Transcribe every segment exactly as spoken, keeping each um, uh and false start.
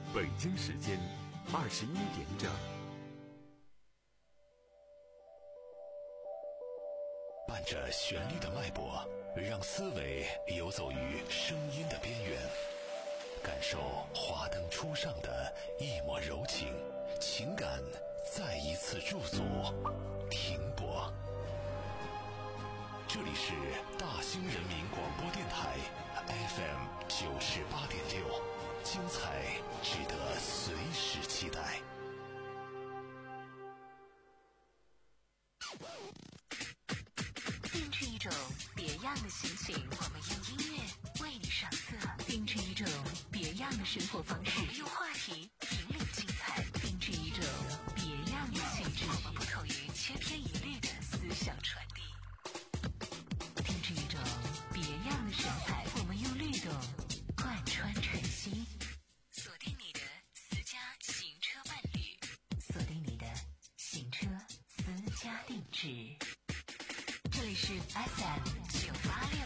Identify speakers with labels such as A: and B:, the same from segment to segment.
A: 北京时间二十一点整。
B: 伴着旋律的脉搏，让思维游走于声音的边缘，感受华灯初上的一抹柔情，情感再一次驻足停泊。这里是大兴人民广播电台 F M 九十八点六，精彩值得随时期待。
C: 定制一种别样的心情，我们用音乐为你上色；定制一种别样的生活方式，我们用话题引领精彩；定制一种别样的气质，我们不同于千篇一律的思想传递；定制一种别样的神采，我们用律动贯穿晨曦。锁定你的私家行车伴侣，锁定你的行车私家定制。这里是 F M 九八六。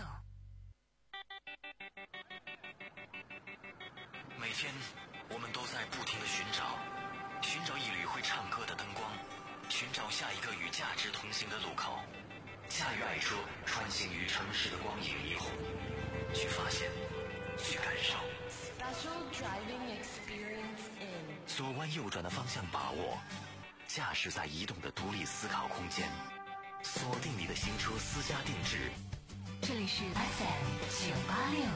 D: 每天我们都在不停地寻找，寻找一缕会唱歌的灯光，寻找下一个与价值同行的路口，驾驭爱车穿行于城市的光影霓虹，去发现，去感受。
C: Special driving experience in
D: 左弯右转的方向把握，驾驶在移动的独立思考空间，锁定你的行车私家定制。
C: 这里是 F M 九八六。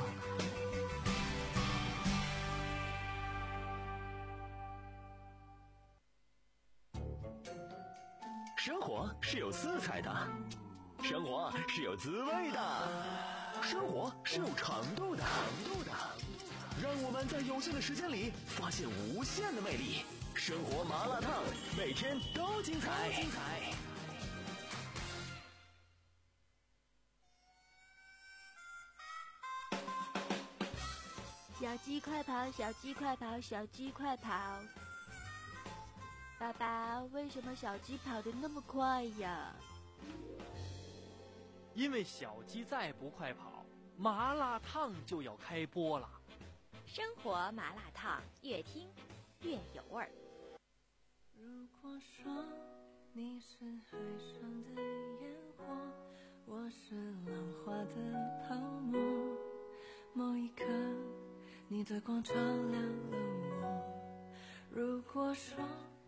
E: 生活是有色彩的，生活是有滋味的，生活是有长度的。长度的，让我们在有限的时间里发现无限的魅力。生活麻辣烫，每天都精彩。精彩。
F: 小鸡快跑，小鸡快跑，小鸡快跑！爸爸，为什么小鸡跑得那么快呀？
G: 因为小鸡再不快跑，麻辣烫就要开播了。
F: 生活麻辣烫，越听越有味儿。
H: 如果说你是海上的烟火，我是浪花的泡沫，某一刻你的光照亮了我。如果说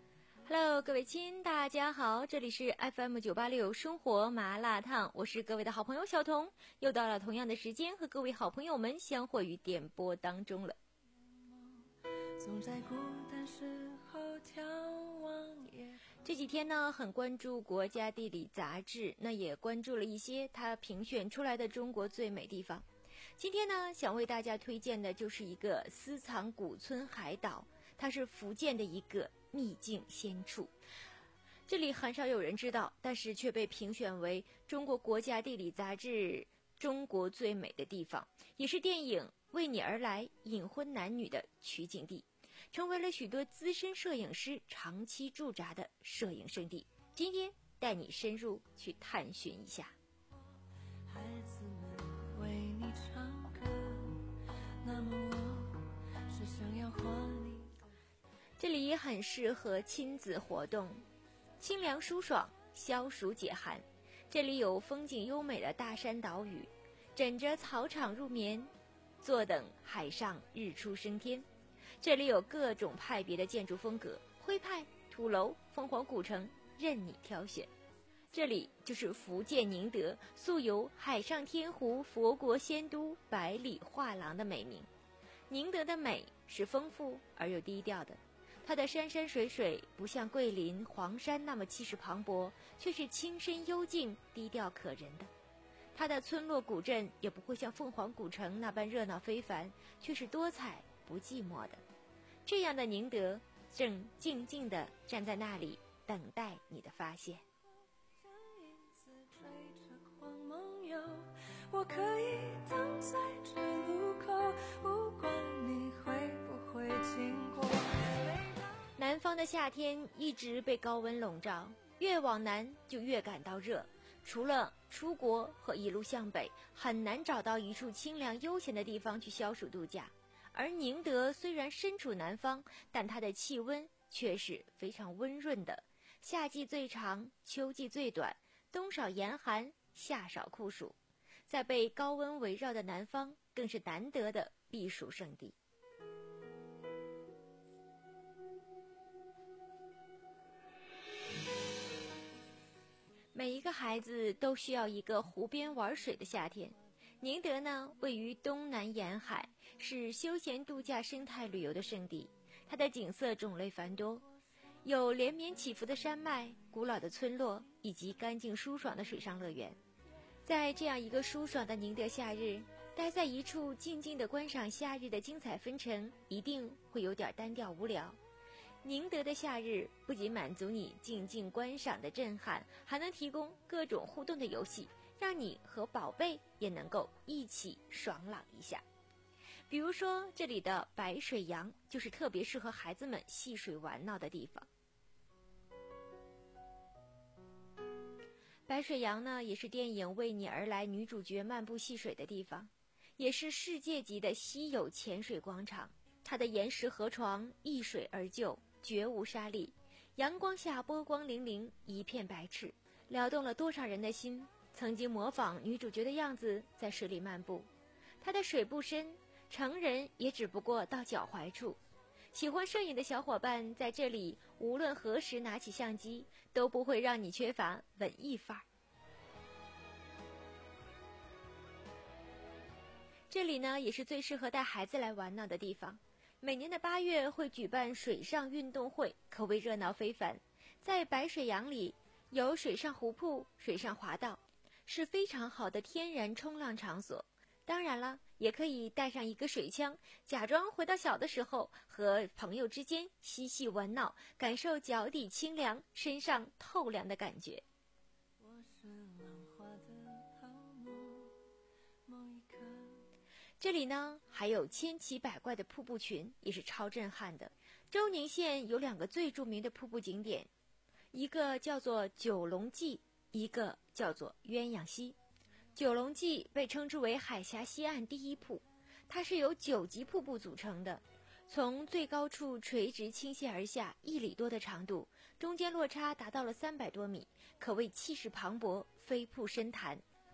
F: Hello， 各位亲，大家好，这里是 F M 九八六生活麻辣烫，我是各位的好朋友小彤，又到了同样的时间和各位好朋友们相会于点播当中了。
H: 总在孤单时候眺望夜。
F: 这几天呢，很关注国家地理杂志，那也关注了一些它评选出来的中国最美地方。今天呢，想为大家推荐的就是一个私藏古村海岛，它是福建的一个秘境仙处。这里很少有人知道，但是却被评选为中国国家地理杂志中国最美的地方，也是电影《为你而来》隐婚男女的取景地，成为了许多资深摄影师长期驻扎的摄影圣地。今天带你深入去探寻一下。
H: 孩子们为你唱歌，那么我是想要画你。
F: 这里很适合亲子活动，清凉舒爽，消暑解寒。这里有风景优美的大山岛屿，枕着草场入眠，坐等海上日出升天。这里有各种派别的建筑风格，徽派、土楼、凤凰古城，任你挑选。这里就是福建宁德，素有海上天湖、佛国仙都、百里画廊的美名。宁德的美是丰富而又低调的，它的山山水水不像桂林、黄山那么气势磅礴，却是清深幽静、低调可人的。它的村落古镇也不会像凤凰古城那般热闹非凡，却是多彩不寂寞的。这样的宁德正静静地站在那里，等待你的发现。
H: 我可以等在这路口，不管你会不会经过。
F: 南方的夏天一直被高温笼罩，越往南就越感到热。除了出国和一路向北，很难找到一处清凉悠闲的地方去消暑度假。 而宁德虽然身处南方，但它的气温却是非常温润的，夏季最长，秋季最短，冬少严寒，夏少酷暑，在被高温围绕的南方，更是难得的避暑胜地。每一个孩子都需要一个湖边玩水的夏天。宁德呢，位于东南沿海，是休闲度假生态旅游的胜地。它的景色种类繁多，有连绵起伏的山脉、古老的村落以及干净舒爽的水上乐园。在这样一个舒爽的宁德夏日，待在一处静静地观赏夏日的精彩纷呈，一定会有点单调无聊。宁德的夏日不仅满足你静静观赏的震撼，还能提供各种互动的游戏，让你和宝贝也能够一起爽朗一下。比如说这里的白水洋就是特别适合孩子们戏水玩闹的地方。白水洋呢，也是电影《为你而来》女主角漫步戏水的地方，也是世界级的稀有潜水广场。它的岩石河床依水而就，绝无沙粒，阳光下波光粼粼，一片白翅，撩动了多少人的心，曾经模仿女主角的样子在水里漫步。它的水不深，成人也只不过到脚踝处。喜欢摄影的小伙伴在这里无论何时拿起相机，都不会让你缺乏文艺范儿。这里呢，也是最适合带孩子来玩闹的地方。每年的八月会举办水上运动会，可谓热闹非凡。在白水洋里有水上湖瀑、水上滑道，是非常好的天然冲浪场所。当然了，也可以带上一个水枪，假装回到小的时候，和朋友之间嬉戏玩闹，感受脚底清凉、身上透凉的感觉。
H: 我是浪花的泡沫，某一刻
F: 这里呢，还有千奇百怪的瀑布群，也是超震撼的。周宁县有两个最著名的瀑布景点，一个叫做九龙记，一个叫做鸳鸯溪。九龙记被称之为海峡西岸第一瀑，它是由九级瀑布组成的，从最高处垂直倾泻而下一里多的长度，中间落差达到了三百多米，可谓气势磅礴，飞瀑深潭。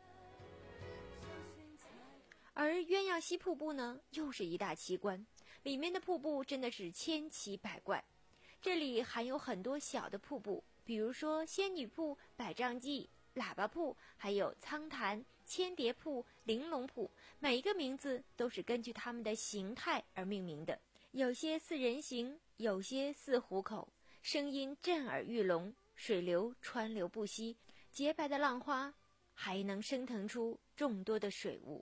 F: 而鸳鸯溪瀑布呢，又是一大奇观，里面的瀑布真的是千奇百怪。这里含有很多小的瀑布，比如说仙女瀑、百丈记、喇叭瀑，还有苍潭、千蝶瀑、玲珑瀑，每一个名字都是根据它们的形态而命名的，有些似人形，有些似虎口，声音震耳欲聋，水流川流不息，洁白的浪花还能升腾出众多的水雾。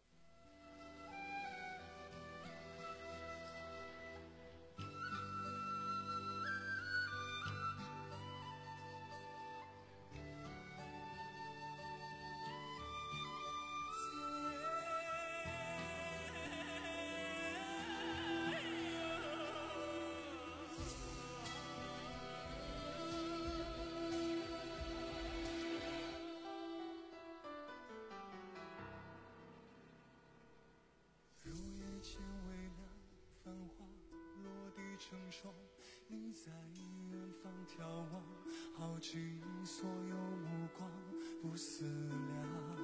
H: 成霜，你在远方眺望，耗尽所有目光，不思量，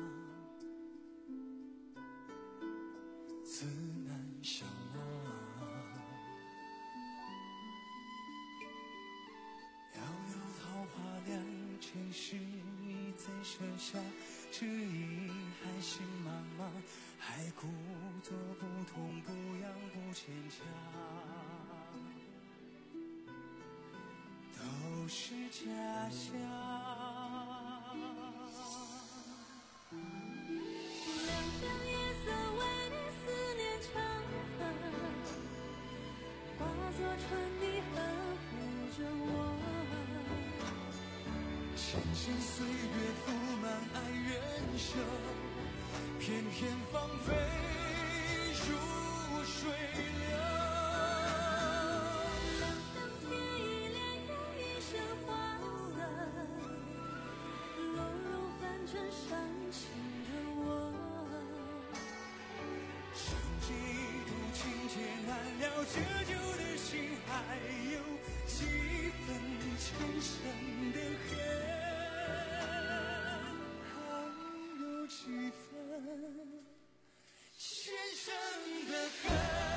H: 自难相忘。遥有桃花凉，前世已在山下，只因海心茫茫，还故作不痛不痒不牵强。都是假象，凉凉夜色为你思念长河，化作春泥呵护着我。千千岁月铺满爱人生，片片芳菲如水流。深几度情劫难还有几分前生的恨，还有几分前生的恨。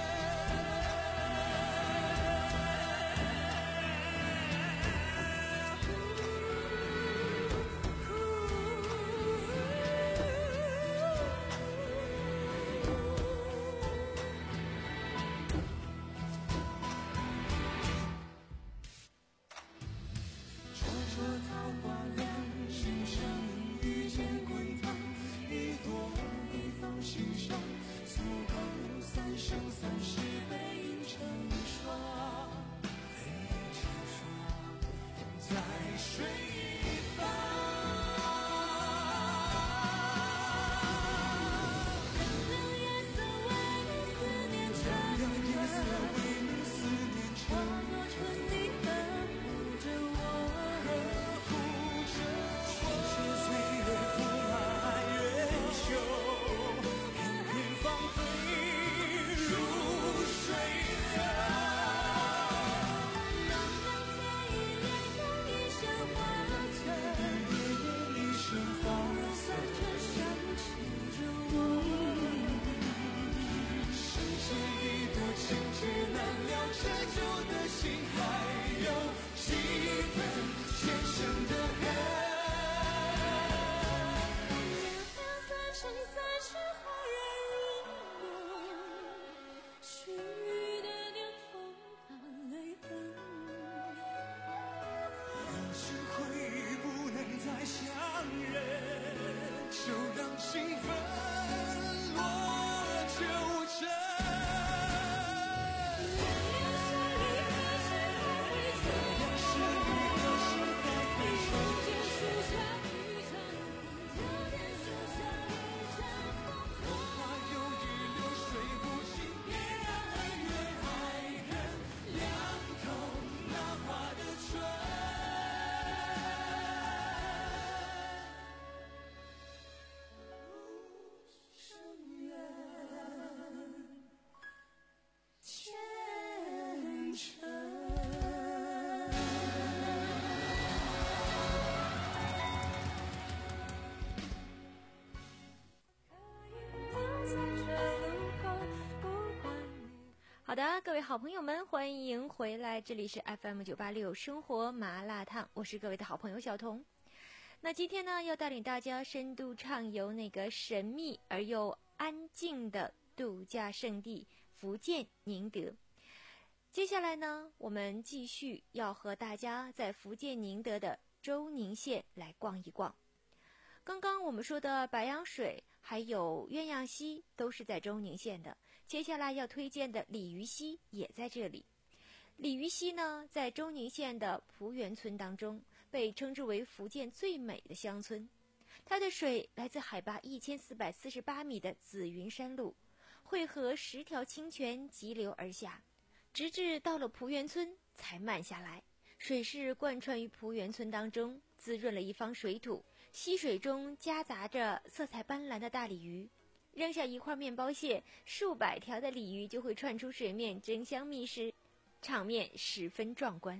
F: 好的，各位好朋友们，欢迎回来，这里是 F M 九八六生活麻辣烫，我是各位的好朋友小彤。那今天呢，要带领大家深度畅游那个神秘而又安静的度假胜地福建宁德。接下来呢，我们继续要和大家在福建宁德的周宁县来逛一逛。刚刚我们说的白洋水还有鸳鸯溪都是在周宁县的，接下来要推荐的鲤鱼溪也在这里。鲤鱼溪呢，在周宁县的蒲园村当中，被称之为福建最美的乡村。它的水来自海拔一千四百四十八米的紫云山路，汇合十条清泉急流而下，直至到了蒲园村才漫下来。水势贯穿于蒲园村当中，滋润了一方水土。溪水中夹杂着色彩斑斓的大鲤鱼，扔下一块面包屑，数百条的鲤鱼就会窜出水面争相觅食，场面十分壮观。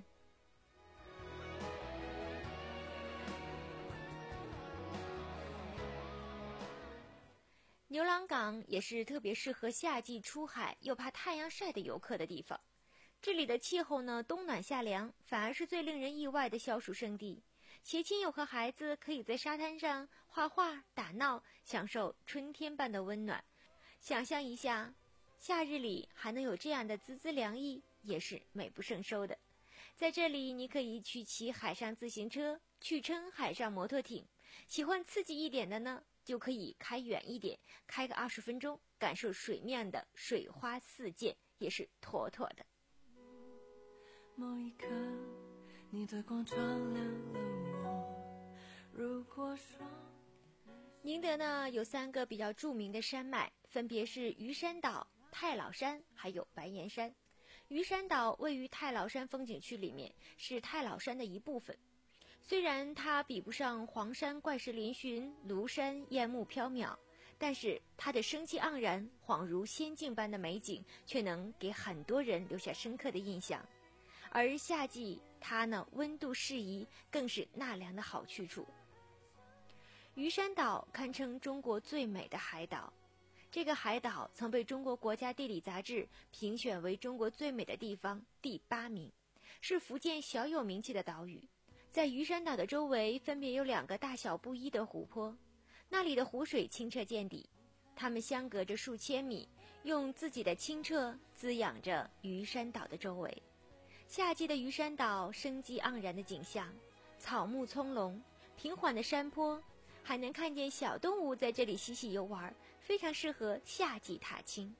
F: 牛郎港也是特别适合夏季出海又怕太阳晒的游客的地方。这里的气候呢，冬暖夏凉，反而是最令人意外的消暑胜地。携亲友和孩子可以在沙滩上画画打闹，享受春天般的温暖。想象一下，夏日里还能有这样的滋滋凉意，也是美不胜收的。在这里你可以去骑海上自行车，去乘海上摩托艇，喜欢刺激一点的呢，就可以开远一点，开个二十分钟，感受水面的水花四溅，也是妥妥的。
H: 某一刻你的光照亮了我，如果说
F: 宁德呢有三个比较著名的山脉，分别是鱼山岛、太老山还有白岩山。鱼山岛位于太老山风景区里面，是太老山的一部分。虽然它比不上黄山怪石嶙峋、庐山烟雾缥缈，但是它的生气盎然，恍如仙境般的美景，却能给很多人留下深刻的印象。 而夏季它呢温度适宜，更是纳凉的好去处。鱼山岛堪称中国最美的海岛，这个海岛曾被中国国家地理杂志评选为中国最美的地方第八名，是福建小有名气的岛屿。在鱼山岛的周围分别有两个大小不一的湖泊，那里的湖水清澈见底，它们相隔着数千米，用自己的清澈滋养着鱼山岛的周围。夏季的鱼山岛生机盎然的景象，草木葱茏，平缓的山坡，还能看见小动物在这里嬉戏游玩，非常适合夏季踏青。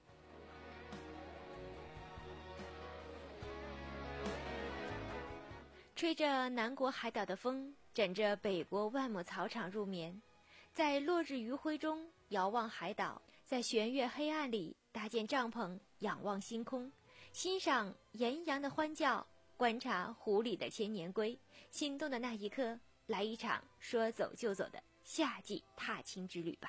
F: 吹着南国海岛的风，枕着北国万亩草场入眠，在落日余晖中遥望海岛，在弦月黑暗里搭建帐篷，仰望星空，欣赏岩羊的欢叫，观察湖里的千年龟，心动的那一刻，来一场说走就走的夏季踏青之旅吧。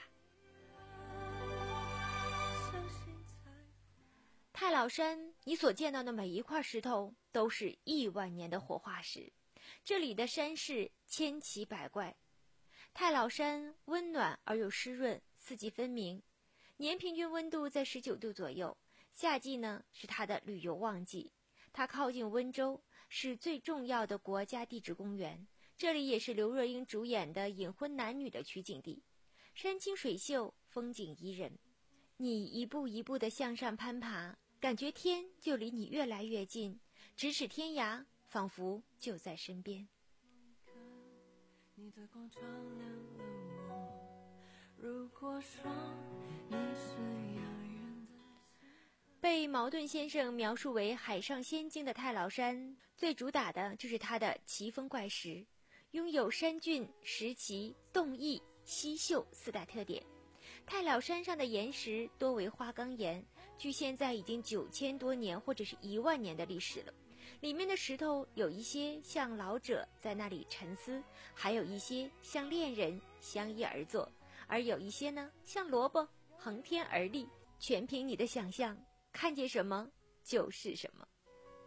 F: 太老山，你所见到的每一块石头都是亿万年的活化石，这里的山势千奇百怪。太老山温暖而又湿润，四季分明，年平均温度在十九度左右。夏季呢是它的旅游旺季，它靠近温州，是最重要的国家地质公园，这里也是刘若英主演的《隐婚男女》的取景地。山清水秀，风景宜人，你一步一步地向上攀爬，感觉天就离你越来越近，咫尺天涯仿佛就在身边。
H: 你的光照亮了我，如果说你是遥远的。
F: 被茅盾先生描述为海上仙境的太老山，最主打的就是它的奇峰怪石，拥有山峻、石奇、洞异、稀秀四大特点。太老山上的岩石多为花岗岩，距现在已经九千多年或者是一万年的历史了。里面的石头有一些像老者在那里沉思，还有一些像恋人相依而坐，而有一些呢像萝卜横天而立，全凭你的想象，看见什么就是什么。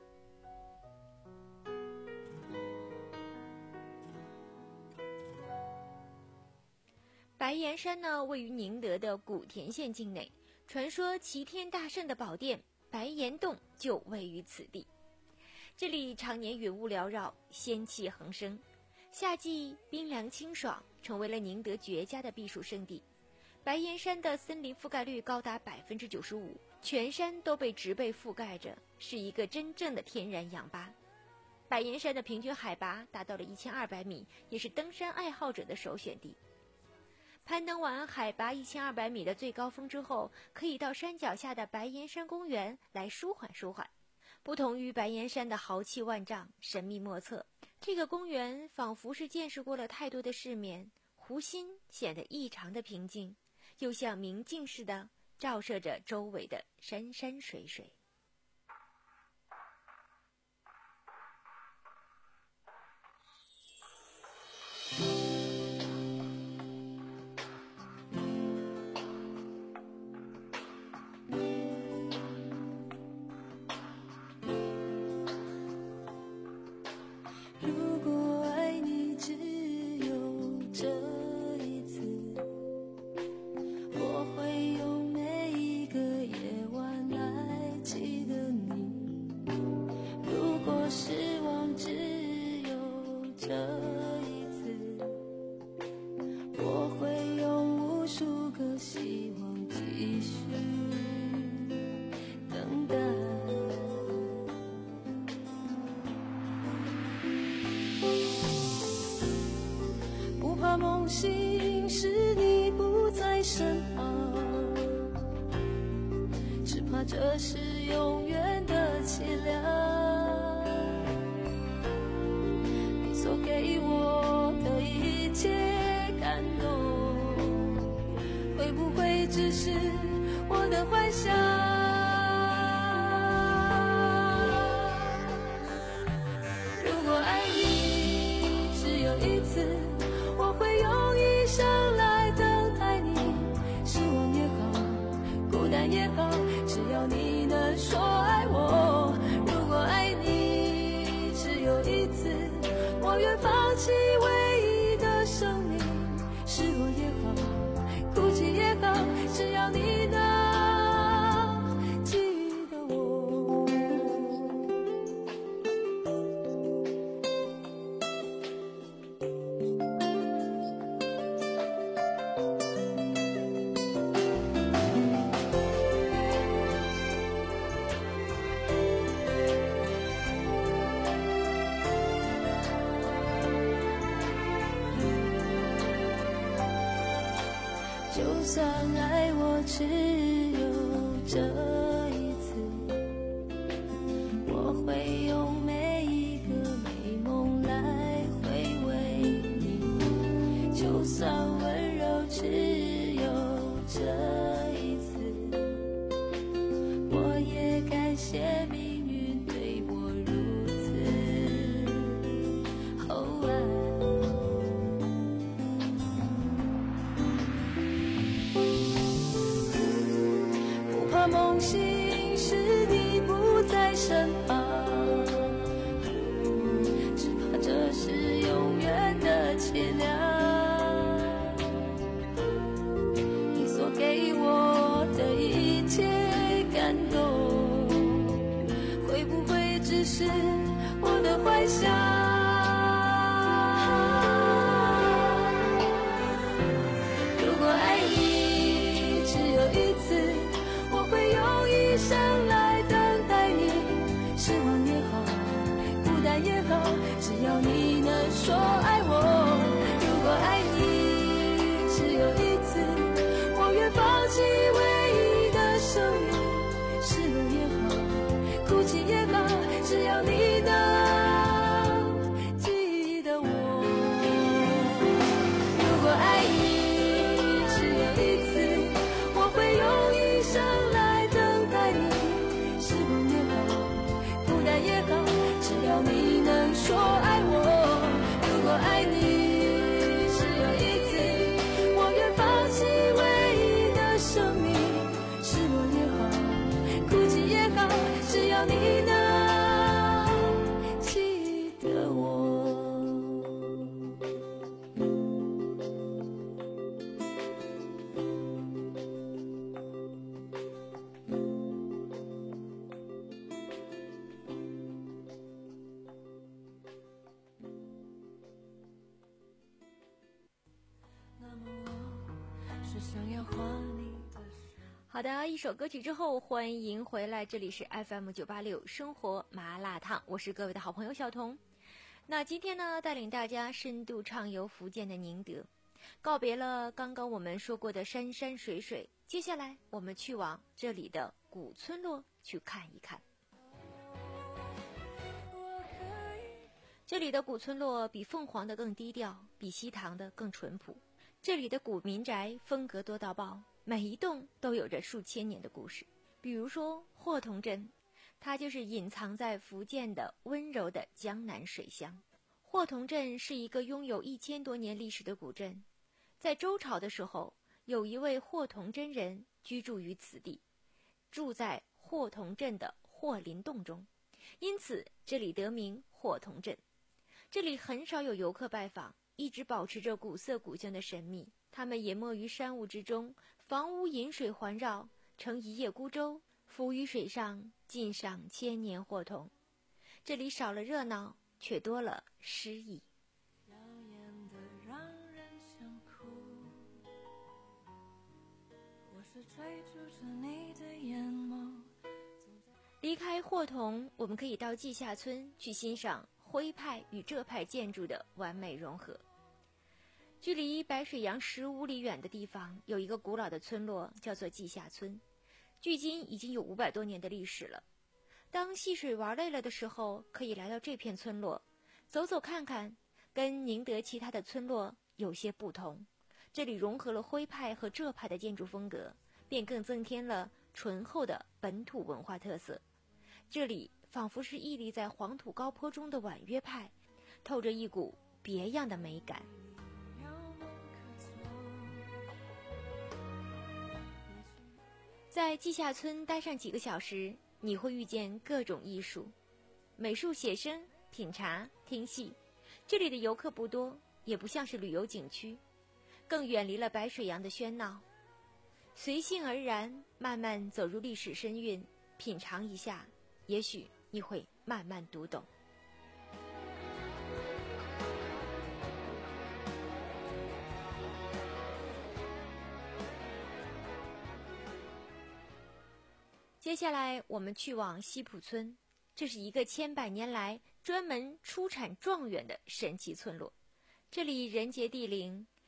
F: 白岩山呢，位于宁德的古田县境内，传说齐天大圣的宝殿白岩洞就位于此地。这里常年云雾缭绕，仙气横生，夏季冰凉清爽，成为了宁德绝佳的避暑胜地。白岩山的森林覆盖率高达百分之九十五，全山都被植被覆盖着，是一个真正的天然氧吧。白岩山的平均海拔达到了一千二百米，也是登山爱好者的首选地。攀登完海拔一千二百米的最高峰之后，可以到山脚下的白岩山公园来舒缓舒缓。不同于白岩山的豪气万丈、神秘莫测，这个公园仿佛是见识过了太多的世面，湖心显得异常的平静，又像明镜似的照射着周围的山山水水。
H: 梦醒时你不在身旁，只怕这是永远的凄凉。你所给我的一切感动，会不会只是我的幻想？如果爱你只有一次，我会用一生来等待你，失望也好，孤单也好，只要你能说爱我。如果爱你就算爱我只有这一次，我会用每一个美梦来回味你。就算温柔只有这一次，我也感谢命运对我如此厚爱。梦醒时你不在身旁，只怕这是永远的凄凉。你所给我的一切感动，会不会只是我的幻想？如果爱你只有一次，会用一生来等待你，失望也好，孤单也好，只要你能说爱我。如果爱你只有一次，我愿放弃唯一的生命，失落也好，哭泣也好，只要你能记得我。如果爱你只有一次，我会用一生来也好，只要你能说爱我。如果爱你只有一次，我愿放弃唯一的生命，失落也好，哭泣也好，只要你能记得我。
F: 好的，一首歌曲之后，欢迎回来，这里是 F M 九八六生活麻辣烫，我是各位的好朋友小彤。那今天呢，带领大家深度畅游福建的宁德，告别了刚刚我们说过的山山水水，接下来我们去往这里的古村落去看一看。这里的古村落比凤凰的更低调，比西塘的更淳朴。这里的古民宅风格多到爆，每一栋都有着数千年的故事。比如说霍同镇，它就是隐藏在福建的温柔的江南水乡。霍同镇是一个拥有一千多年历史的古镇，在周朝的时候，有一位霍同真人居住于此地，住在霍同镇的霍林洞中，因此这里得名霍同镇。这里很少有游客拜访，一直保持着古色古香的神秘。他们淹没于山雾之中，房屋饮水环绕，乘一叶孤舟，浮于水上，尽赏千年霍同。这里少了热闹，却多了诗意。离开霍同，我们可以到稷下村去欣赏徽派与浙派建筑的完美融合。距离白水洋十五里远的地方，有一个古老的村落，叫做稷下村，距今已经有五百多年的历史了。当戏水玩累了的时候，可以来到这片村落，走走看看，跟宁德其他的村落有些不同。这里融合了徽派和浙派的建筑风格，便更增添了醇厚的本土文化特色。这里仿佛是屹立在黄土高坡中的婉约派，透着一股别样的美感。在稷下村待上几个小时，你会遇见各种艺术、美术写生、品茶、听戏。这里的游客不多，也不像是旅游景区，更远离了白水洋的喧闹。随性而然，慢慢走入历史深韵，品尝一下，也许你会慢慢读懂。接下来我们去往西浦村，这是一个千百年来专门出产状元的神奇村落。这里人杰地灵，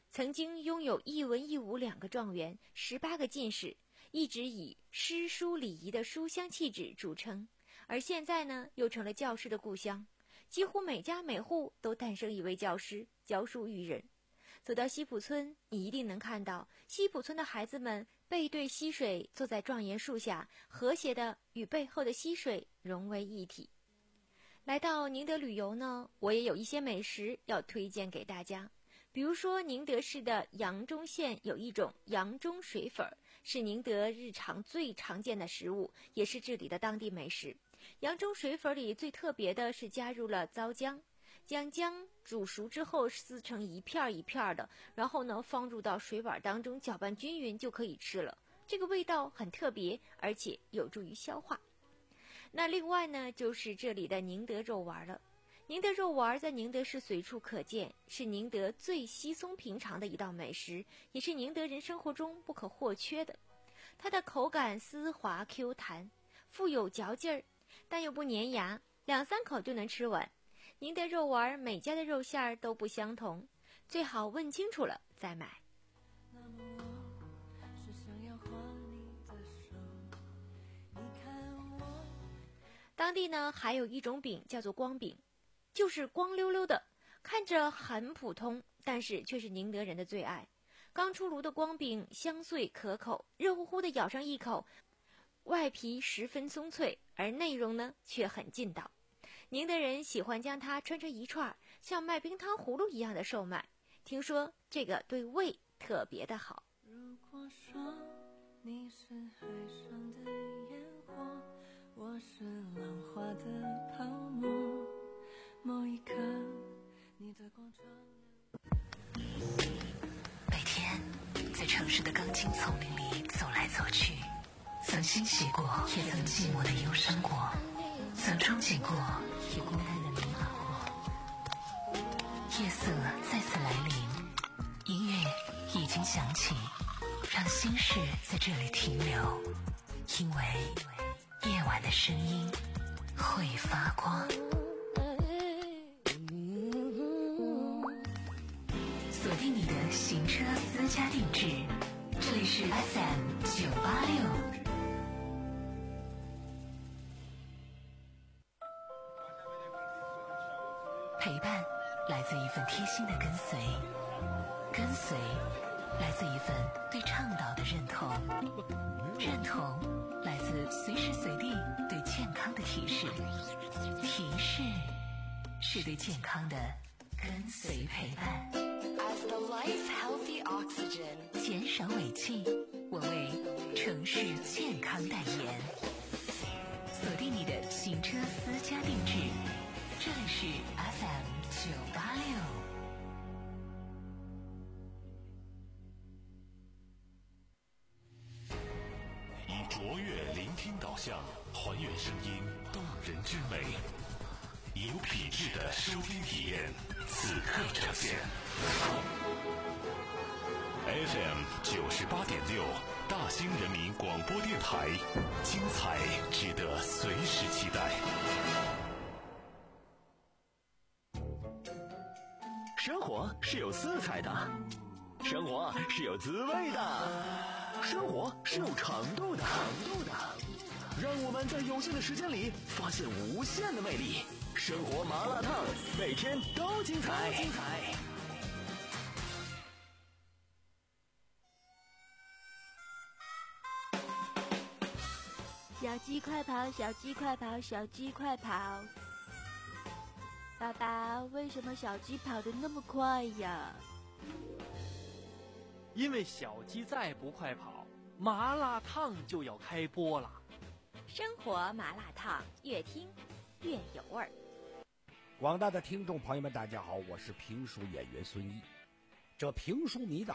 F: 曾经拥有一文一武两个状元，十八个进士，一直以诗书礼仪的书香气质著称。而现在呢，又成了教师的故乡，几乎每家每户都诞生一位教师，教书育人。走到西浦村，你一定能看到西浦村的孩子们背对溪水，坐在状元树下，和谐的与背后的溪水融为一体。来到宁德旅游呢，我也有一些美食要推荐给大家。比如说宁德市的扬中县有一种扬中水粉，是宁德日常最常见的食物，也是这里的当地美食。扬中水粉里最特别的是加入了糟姜，将姜煮熟之后撕成一片一片的，然后呢放入到水碗当中，搅拌均匀就可以吃了。这个味道很特别，而且有助于消化。那另外呢，就是这里的宁德肉丸了。宁德肉丸在宁德市随处可见，是宁德最稀松平常的一道美食，也是宁德人生活中不可或缺的。它的口感丝滑 Q 弹，富有嚼劲儿，但又不粘牙，两三口就能吃完。宁德肉丸每家的肉馅儿都不相同，最好问清楚了再买。
H: 那么我是想要画你的手，你看我。
F: 当地呢还有一种饼叫做光饼，就是光溜溜的，看着很普通，但是却是宁德人的最爱。刚出炉的光饼香脆可口，热乎乎的咬上一口，外皮十分松脆，而内容呢却很劲道。宁德人喜欢将它穿成一串，像卖冰汤葫芦一样的售卖，听说这个对胃特别的好。
H: 如果说你是海上的烟火，我是浪花的泡沫，某一刻你在广场。
C: 每天在城市的钢筋丛林里走来走去，曾欣喜过，也曾寂寞的忧伤过，曾憧憬过，也孤单的迷茫过。夜色再次来临，音乐已经响起，让心事在这里停留，因为夜晚的声音会发光。锁定你的行车私家定制，这里是 F M 九八六。陪伴来自一份贴心的跟随，跟随来自一份对倡导的认同，认同来自随时随地对健康的提示，提示是对健康的跟随陪伴。As the life healthy oxygen， 减少尾气，我为城市健康代言。锁定你的行车私家定制，这里是 F M 九八六。
B: 以卓越聆听导向，还原声音动人之美，以有品质的收听体验，此刻呈现。F M 九十八点六，大兴人民广播电台，精彩值得随时期待。
E: 生活是有色彩的，生活是有滋味的，生活是有长度的，长度的。让我们在有限的时间里发现无限的魅力。生活麻辣烫，每天都精彩，精彩。
I: 小鸡快跑，小鸡快跑，小鸡快跑！爸爸，为什么小鸡跑得那么快呀？
G: 因为小鸡再不快跑，麻辣烫就要开播了。
F: 生活麻辣烫，越听越有味儿。
J: 广大的听众朋友们，大家好，我是评书演员孙一。这评书迷的